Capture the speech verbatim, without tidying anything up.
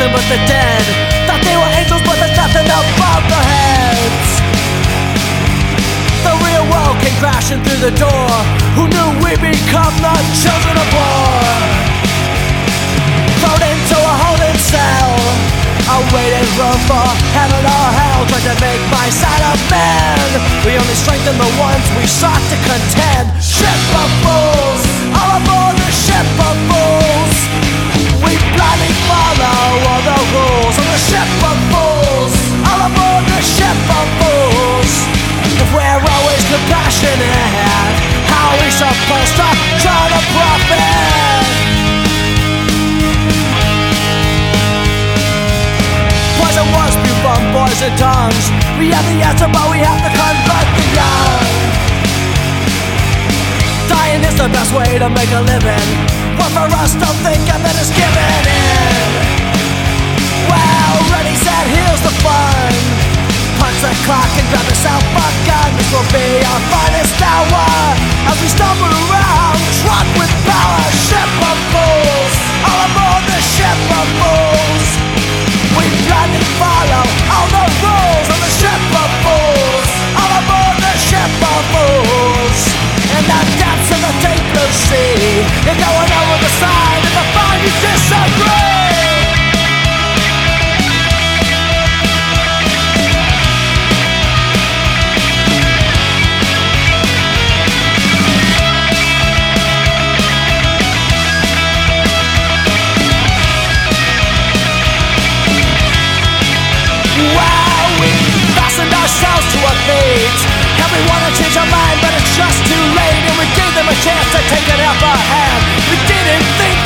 nothing but the dead. Thought they were angels, but there's nothing above their heads. The real world came crashing through the door. Who knew we'd become the children of war? Thrown into a holding cell, I waited room for heaven or hell. Tried to make my side a man. We only strengthened the ones we sought to contend. Ship of fools, all aboard the ship of fools. We blindly follow all the rules on the ship of fools. All aboard the ship of fools. If we're always compassionate, how are we supposed to try to profit? Poison words spew from poison tongues. We have the answer, but we have to convert the young. Dying is the best way to make a living. But for us to think and then it's giving in. Well, ready, set, here's the fun. Punch the clock and grab yourself a gun. This will be our finest hour as we stumble around, drunk with power. Ship of fools, all aboard the ship of fools. We blindly follow all the rules on the ship of fools. All aboard the ship of fools. And that dance in the deep blue sea. You're going over the side and the find you disagree. Wow, we fastened ourselves to our feet. And we wanna change our mind, but it's just too late. And we gave them a chance to take it out of our hand. We didn't think